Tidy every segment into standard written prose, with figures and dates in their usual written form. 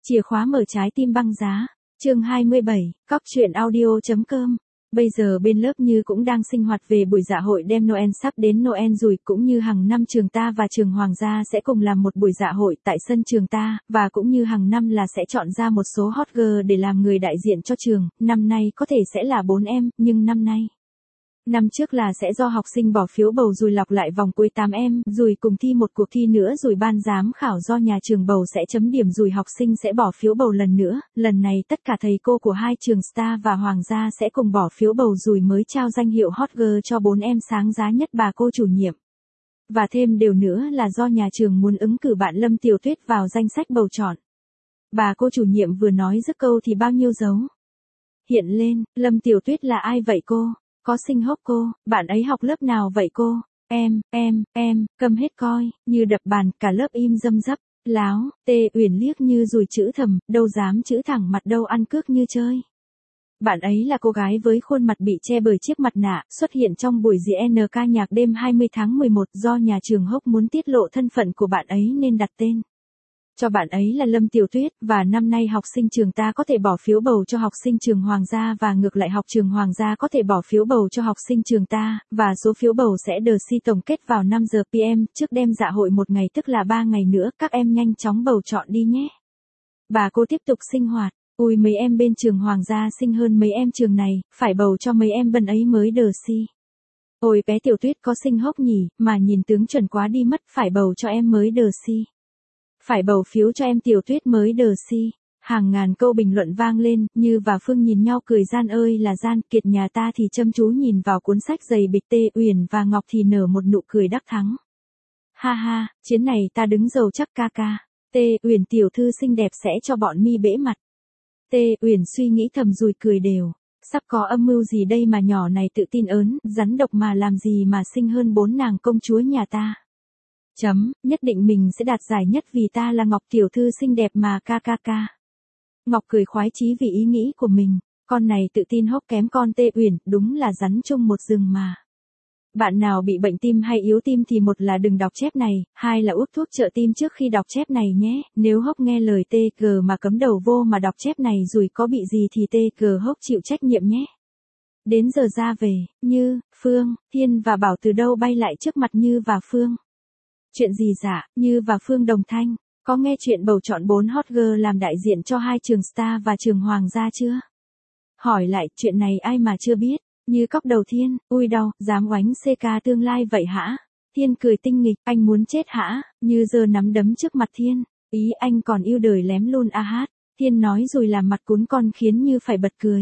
Chìa khóa mở trái tim băng giá. Chương 27, Cóc truyện audio.com. Bây giờ bên lớp Như cũng đang sinh hoạt về buổi dạ hội đêm Noel, sắp đến Noel rồi, cũng như hàng năm trường ta và trường Hoàng gia sẽ cùng làm một buổi dạ hội tại sân trường ta, và cũng như hàng năm là sẽ chọn ra một số hot girl để làm người đại diện cho trường. Năm nay có thể sẽ là 4 em, nhưng năm trước là sẽ do học sinh bỏ phiếu bầu rồi lọc lại vòng cuối 8 em, rồi cùng thi một cuộc thi nữa, rồi ban giám khảo do nhà trường bầu sẽ chấm điểm, rồi học sinh sẽ bỏ phiếu bầu lần nữa. Lần này tất cả thầy cô của hai trường Star và Hoàng gia sẽ cùng bỏ phiếu bầu rồi mới trao danh hiệu hot girl cho 4 em sáng giá nhất bà cô chủ nhiệm. Và thêm điều nữa là do nhà trường muốn ứng cử bạn Lâm Tiểu Tuyết vào danh sách bầu chọn. Bà cô chủ nhiệm vừa nói dứt câu thì bao nhiêu dấu hiện lên. Lâm Tiểu Tuyết là ai vậy cô? Có xinh hốc cô, bạn ấy học lớp nào vậy cô? Em, câm hết coi, Như đập bàn, cả lớp im răm rắp. Láo, Tê Uyển liếc Như rồi chữ thầm, đâu dám chữ thẳng mặt đâu, ăn cước như chơi. Bạn ấy là cô gái với khuôn mặt bị che bởi chiếc mặt nạ, xuất hiện trong buổi diễn ca nhạc đêm 20 tháng 11, do nhà trường Hốc muốn tiết lộ thân phận của bạn ấy nên đặt tên cho bạn ấy là Lâm Tiểu Tuyết, và năm nay học sinh trường ta có thể bỏ phiếu bầu cho học sinh trường Hoàng gia, và ngược lại học trường Hoàng gia có thể bỏ phiếu bầu cho học sinh trường ta, và số phiếu bầu sẽ được tổng kết vào 5 giờ PM trước đêm dạ hội một ngày, tức là 3 ngày nữa, các em nhanh chóng bầu chọn đi nhé. Bà cô tiếp tục sinh hoạt. Ui, mấy em bên trường Hoàng gia xinh hơn mấy em trường này, phải bầu cho mấy em bên ấy mới đờ si. Ôi bé Tiểu Tuyết có xinh hốc nhỉ, mà nhìn tướng chuẩn quá đi mất, phải bầu cho em mới đờ si. Phải bầu phiếu cho em Tiểu Tuyết mới đờ si. Hàng ngàn câu bình luận vang lên, Như và Phương nhìn nhau cười, gian ơi là gian, Kiệt nhà ta thì chăm chú nhìn vào cuốn sách dày bịch, Tê Uyển và Ngọc thì nở một nụ cười đắc thắng. Ha ha, chiến này ta đứng dầu chắc ca ca. Tê Uyển tiểu thư xinh đẹp sẽ cho bọn mi bẽ mặt. Tê Uyển suy nghĩ thầm rồi cười đều. Sắp có âm mưu gì đây mà nhỏ này tự tin ớn, rắn độc mà làm gì mà xinh hơn 4 nàng công chúa nhà ta. Nhất định mình sẽ đạt giải nhất vì ta là Ngọc tiểu thư xinh đẹp mà ca ca ca. Ngọc cười khoái chí vì ý nghĩ của mình, con này tự tin hốc kém con Tê Uyển, đúng là rắn chung một rừng mà. Bạn nào bị bệnh tim hay yếu tim thì một là đừng đọc chép này, hai là uống thuốc trợ tim trước khi đọc chép này nhé, nếu hốc nghe lời TG mà cấm đầu vô mà đọc chép này rồi có bị gì thì TG hốc chịu trách nhiệm nhé. Đến giờ ra về, Như, Phương, Thiên và Bảo từ đâu bay lại trước mặt Như và Phương. Chuyện gì dạ, Như và Phương đồng thanh, có nghe chuyện bầu chọn 4 hot girl làm đại diện cho hai trường Star và trường Hoàng gia chưa? Hỏi lại, chuyện này ai mà chưa biết? Như cóc đầu Thiên, ui đau, dám oánh CK tương lai vậy hả? Thiên cười tinh nghịch, anh muốn chết hả? Như giơ nắm đấm trước mặt Thiên, ý anh còn yêu đời lém luôn a hát. Thiên nói rồi làm mặt cún con khiến Như phải bật cười.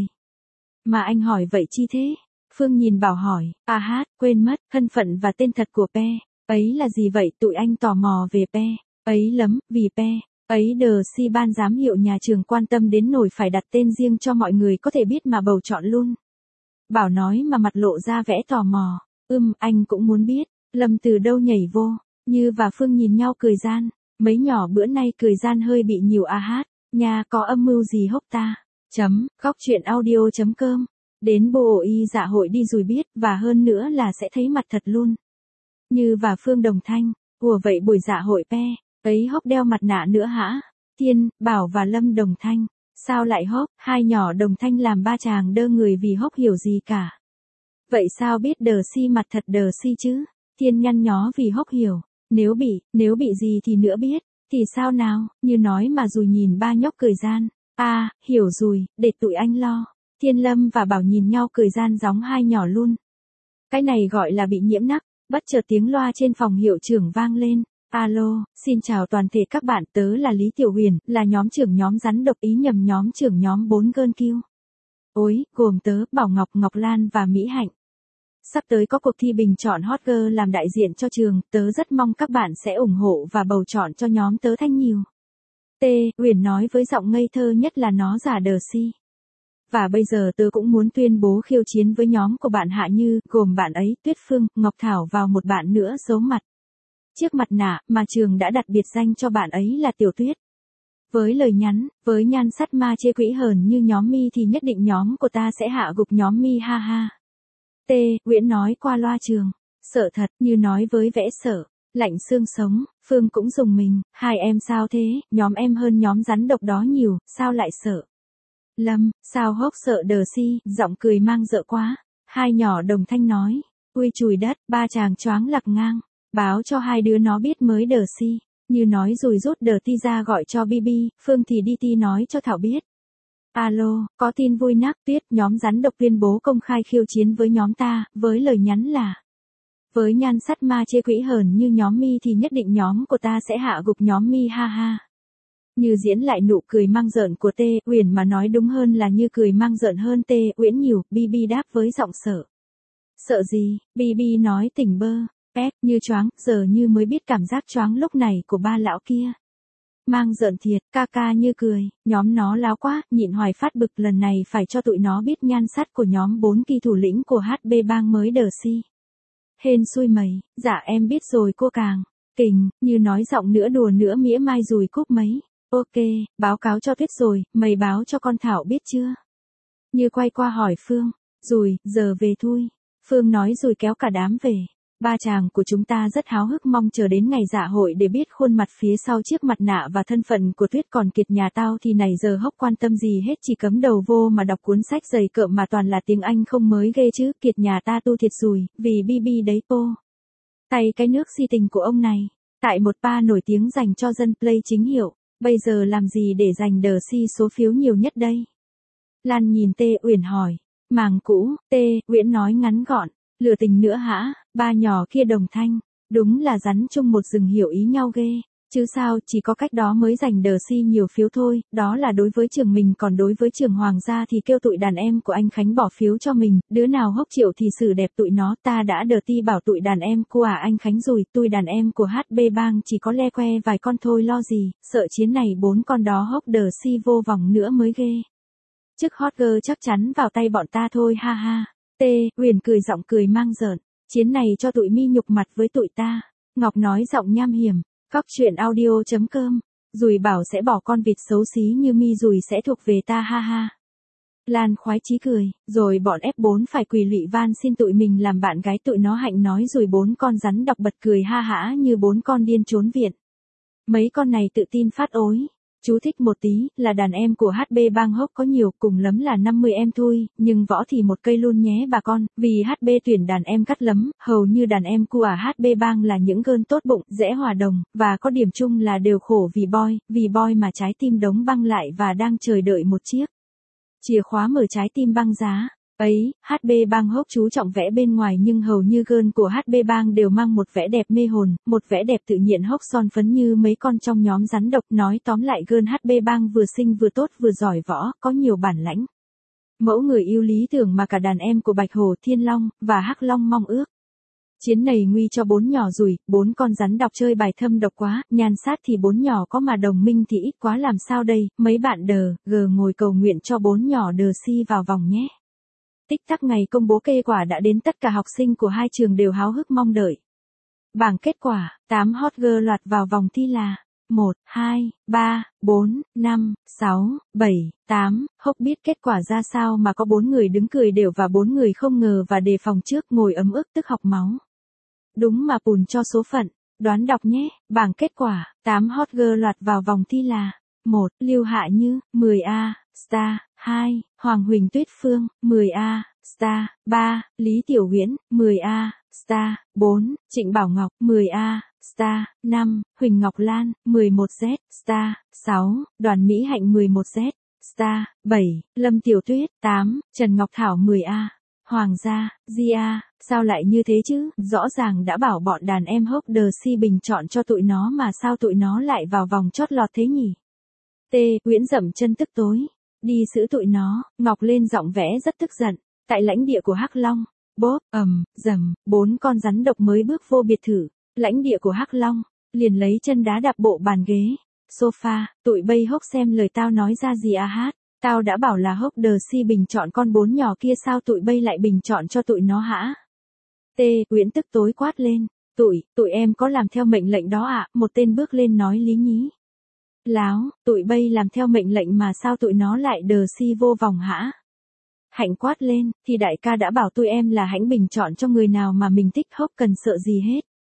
Mà anh hỏi vậy chi thế? Phương nhìn Bảo hỏi, a hát, quên mất, thân phận và tên thật của Pe. Ấy là gì vậy? Tụi anh tò mò về Pe. Ấy lắm, vì Pe. Ấy đờ si ban giám hiệu nhà trường quan tâm đến nổi phải đặt tên riêng cho mọi người có thể biết mà bầu chọn luôn. Bảo nói mà mặt lộ ra vẻ tò mò. Anh cũng muốn biết. Lâm từ đâu nhảy vô. Như và Phương nhìn nhau cười gian. Mấy nhỏ bữa nay cười gian hơi bị nhiều a hát. Nhà có âm mưu gì hốc ta. Cóc truyện audio.com. Đến bộ y dạ hội đi rồi biết, và hơn nữa là sẽ thấy mặt thật luôn. Như và Phương đồng thanh. Ủa vậy buổi dạ hội Pe. Ấy hốc đeo mặt nạ nữa hả? Thiên, Bảo và Lâm đồng thanh. Sao lại hốc? Hai nhỏ đồng thanh làm ba chàng đơ người vì hốc hiểu gì cả. Vậy sao biết đờ si mặt thật đờ si chứ? Thiên nhăn nhó vì hốc hiểu. Nếu bị gì thì nữa biết. Thì sao nào? Như nói mà rồi nhìn ba nhóc cười gian. Hiểu rồi, để tụi anh lo. Thiên Lâm và Bảo nhìn nhau cười gian giống hai nhỏ luôn. Cái này gọi là bị nhiễm nắc. Bất chợt tiếng loa trên phòng hiệu trưởng vang lên. Alo, xin chào toàn thể các bạn, tớ là Lý Tiểu Huyền, là nhóm trưởng nhóm rắn độc, ý nhầm nhóm trưởng nhóm 4 girl Q. Ôi, gồm tớ, Bảo Ngọc, Ngọc Lan và Mỹ Hạnh. Sắp tới có cuộc thi bình chọn hot girl làm đại diện cho trường, tớ rất mong các bạn sẽ ủng hộ và bầu chọn cho nhóm tớ thanh nhiều. Tê Huyền nói với giọng ngây thơ nhất là nó giả đờ si. Và bây giờ tớ cũng muốn tuyên bố khiêu chiến với nhóm của bạn Hạ Như, gồm bạn ấy, Tuyết Phương, Ngọc Thảo vào một bạn nữa giấu mặt. Chiếc mặt nạ mà trường đã đặt biệt danh cho bạn ấy là Tiểu Tuyết. Với lời nhắn, với nhan sắc ma chê quỹ hờn như nhóm mi thì nhất định nhóm của ta sẽ hạ gục nhóm mi ha ha. Nguyễn nói qua loa trường. Sợ thật, Như nói với vẻ sợ. Lạnh xương sống, Phương cũng dùng mình, hai em sao thế, nhóm em hơn nhóm rắn độc đó nhiều, sao lại sợ? Lâm, sao hốc sợ đờ si, giọng cười mang dợ quá. Hai nhỏ đồng thanh nói, ui chùi đất, ba chàng choáng lặc ngang, báo cho hai đứa nó biết mới đờ si. Như nói rồi rút đờ ti ra gọi cho Bibi, Phương thì đi ti nói cho Thảo biết. Alo, có tin vui nắc Tuyết, nhóm rắn độc tuyên bố công khai khiêu chiến với nhóm ta, với lời nhắn là với nhan sắt ma chê quỹ hờn như nhóm mi thì nhất định nhóm của ta sẽ hạ gục nhóm mi ha ha. Như diễn lại nụ cười mang giỡn của Tê Uyển mà nói đúng hơn là như cười mang giỡn hơn Tê Uyển nhiều, Bibi đáp với giọng sợ. Sợ gì? Bibi nói tỉnh bơ, pét như choáng, giờ như mới biết cảm giác choáng lúc này của ba lão kia. Mang giỡn thiệt, ca ca như cười, nhóm nó láo quá, nhịn hoài phát bực lần này phải cho tụi nó biết nhan sắt của nhóm 4 kỳ thủ lĩnh của HB bang mới đờ si. Hên xui mày, dạ em biết rồi cô càng. Kình, như nói giọng nữa đùa nữa mỉa mai rùi cúp mấy. Ok, báo cáo cho Tuyết rồi, mày báo cho con Thảo biết chưa? Như quay qua hỏi Phương, rồi, giờ về thôi. Phương nói rồi kéo cả đám về. Ba chàng của chúng ta rất háo hức mong chờ đến ngày dạ hội để biết khuôn mặt phía sau chiếc mặt nạ và thân phận của Tuyết, còn Kiệt nhà tao thì này giờ hốc quan tâm gì hết, chỉ cấm đầu vô mà đọc cuốn sách dày cộm mà toàn là tiếng Anh không mới ghê chứ. Kiệt nhà ta tu thiệt rùi, vì Bibi đấy po. Tay cái nước si tình của ông này, tại một ba nổi tiếng dành cho dân play chính hiệu, bây giờ làm gì để giành đờ si số phiếu nhiều nhất đây? Lan nhìn Tê Uyển hỏi, màng cũ, Tê Uyển nói ngắn gọn. Lừa tình nữa hả? Ba nhỏ kia đồng thanh, đúng là rắn chung một rừng hiểu ý nhau ghê, chứ sao, chỉ có cách đó mới giành đờ si nhiều phiếu thôi, đó là đối với trường mình, còn đối với trường Hoàng gia thì kêu tụi đàn em của anh Khánh bỏ phiếu cho mình, đứa nào hốc triệu thì xử đẹp tụi nó, ta đã đờ ti bảo tụi đàn em của anh Khánh rồi, tụi đàn em của HB bang chỉ có le que vài con thôi lo gì, sợ chiến này 4 con đó hốc đờ si vô vòng nữa mới ghê. Chức hot girl chắc chắn vào tay bọn ta thôi ha ha. Tê Uyển cười giọng cười mang giỡn, chiến này cho tụi mi nhục mặt với tụi ta. Ngọc nói giọng nham hiểm, cóc truyện audio.com, Dùi bảo sẽ bỏ con vịt xấu xí như mi Dùi sẽ thuộc về ta ha ha. Lan khoái chí cười, rồi bọn F4 phải quỳ lụy van xin tụi mình làm bạn gái tụi nó hạnh nói rồi 4 con rắn độc bật cười ha hả như 4 con điên trốn viện. Mấy con này tự tin phát ối. Chú thích một tí, là đàn em của HB bang hốc có nhiều, cùng lắm là 50 em thôi, nhưng võ thì một cây luôn nhé bà con, vì HB tuyển đàn em cắt lắm, hầu như đàn em của HB bang là những gơn tốt bụng, dễ hòa đồng, và có điểm chung là đều khổ vì boy mà trái tim đóng băng lại và đang chờ đợi một chiếc chìa khóa mở trái tim băng giá. Ấy, HB bang hốc chú trọng vẽ bên ngoài nhưng hầu như gơn của HB bang đều mang một vẻ đẹp mê hồn, một vẻ đẹp tự nhiên hốc son phấn như mấy con trong nhóm rắn độc. Nói tóm lại gơn HB bang vừa xinh vừa tốt vừa giỏi võ, có nhiều bản lãnh. Mẫu người yêu lý tưởng mà cả đàn em của Bạch Hổ, Thiên Long và Hắc Long mong ước. Chiến này nguy cho 4 nhỏ rủi, 4 con rắn độc chơi bài thâm độc quá, nhan sát thì 4 nhỏ có mà đồng minh thì ít quá làm sao đây, mấy bạn đờ, gờ ngồi cầu nguyện cho 4 nhỏ đờ si vào vòng nhé. Tích tắc ngày công bố kết quả đã đến, tất cả học sinh của hai trường đều háo hức mong đợi. Bảng kết quả, 8 hot girl loạt vào vòng thi là 1, 2, 3, 4, 5, 6, 7, 8, hốc biết kết quả ra sao mà có 4 người đứng cười đều và 4 người không ngờ và đề phòng trước ngồi ấm ức tức học máu. Đúng mà bùn cho số phận, đoán đọc nhé, bảng kết quả, 8 hot girl loạt vào vòng thi là 1. Lưu Hạ Như, 10A, star, 2. Hoàng Huỳnh Tuyết Phương, 10A, star, 3. Lý Tiểu Huyễn, 10A, star, 4. Trịnh Bảo Ngọc, 10A, star, 5. Huỳnh Ngọc Lan, 11Z, star, 6. Đoàn Mỹ Hạnh 11Z, star, 7. Lâm Tiểu Tuyết, 8. Trần Ngọc Thảo 10A. Hoàng gia, Gia, sao lại như thế chứ, rõ ràng đã bảo bọn đàn em hốc đờ si bình chọn cho tụi nó mà sao tụi nó lại vào vòng chót lọt thế nhỉ? Tê Uyển dậm chân tức tối, đi giữ tụi nó. Ngọc lên giọng vẽ rất tức giận, tại lãnh địa của Hắc Long, bốp, dầm, 4 con rắn độc mới bước vô biệt thự, lãnh địa của Hắc Long, liền lấy chân đá đạp bộ bàn ghế, sofa, tụi bay hốc xem lời tao nói ra gì à hát. Tao đã bảo là hốc đờ si bình chọn con 4 nhỏ kia sao tụi bay lại bình chọn cho tụi nó hả? Tê Uyển tức tối quát lên, tụi em có làm theo mệnh lệnh đó ạ? Một tên bước lên nói lý nhí. Láo, tụi bay làm theo mệnh lệnh mà sao tụi nó lại đờ si vô vòng hả? Hạnh quát lên, thì đại ca đã bảo tụi em là hãnh bình chọn cho người nào mà mình thích, hốc cần sợ gì hết.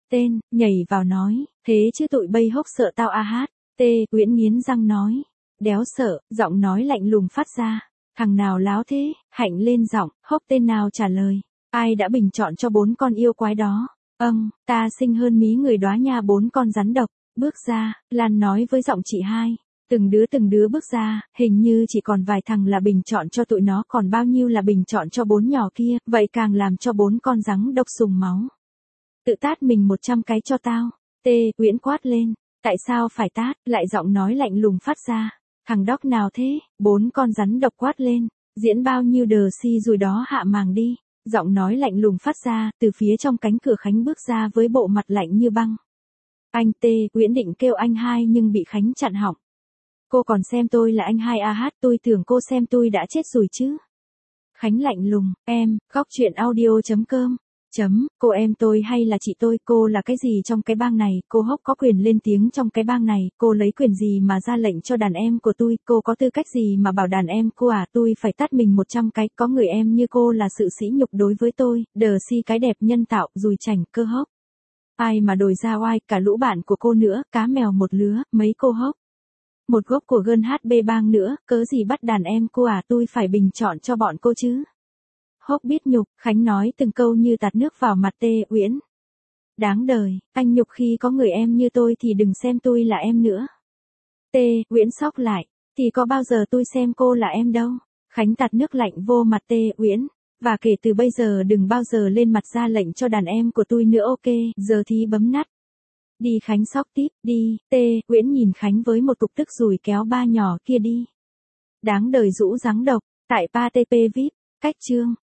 Tên, nhảy vào nói, thế chứ tụi bây hốc sợ tao a hát. Uyển nghiến răng nói, đéo sợ, giọng nói lạnh lùng phát ra. Thằng nào láo thế, Hạnh lên giọng, hốc tên nào trả lời. Ai đã bình chọn cho 4 con yêu quái đó? Ta xinh hơn mí người đóa nha 4 con rắn độc. Bước ra, Lan nói với giọng chị hai. Từng đứa bước ra, hình như chỉ còn vài thằng là bình chọn cho tụi nó, còn bao nhiêu là bình chọn cho 4 nhỏ kia, vậy càng làm cho 4 con rắn độc sùng máu. Tự tát mình 100 cái cho tao. Uyển quát lên. Tại sao phải tát, lại giọng nói lạnh lùng phát ra. Thằng đóc nào thế? 4 con rắn độc quát lên. Diễn bao nhiêu đờ si rồi đó hạ màng đi. Giọng nói lạnh lùng phát ra, từ phía trong cánh cửa Khánh bước ra với bộ mặt lạnh như băng. Anh Uyển định kêu anh hai nhưng bị Khánh chặn họng. Cô còn xem tôi là anh hai hát, tôi tưởng cô xem tôi đã chết rồi chứ. Khánh lạnh lùng, em, góc chuyện audio.com. Cô em tôi hay là chị tôi, cô là cái gì trong cái bang này, cô hốc có quyền lên tiếng trong cái bang này, cô lấy quyền gì mà ra lệnh cho đàn em của tôi, cô có tư cách gì mà bảo đàn em cô à, tôi phải tát mình 100 cái, có người em như cô là sự sỉ nhục đối với tôi, đờ si cái đẹp nhân tạo, dùi chảnh cơ hốc. Ai mà đổi ra oai, cả lũ bạn của cô nữa, cá mèo một lứa, mấy cô hốc. Một gốc của gơn HB bang nữa, cớ gì bắt đàn em cô à, tôi phải bình chọn cho bọn cô chứ. Hốc biết nhục, Khánh nói từng câu như tạt nước vào mặt Uyển. Đáng đời, anh nhục khi có người em như tôi thì đừng xem tôi là em nữa. Uyển sốc lại, thì có bao giờ tôi xem cô là em đâu. Khánh tạt nước lạnh vô mặt Uyển. Và kể từ bây giờ đừng bao giờ lên mặt ra lệnh cho đàn em của tôi nữa, ok, giờ thì bấm nắt. Đi Khánh sóc tiếp, đi, Uyển nhìn Khánh với một cục tức rồi kéo ba nhỏ kia đi. Đáng đời rũ rắn độc, tại PATP VIP, cách chương.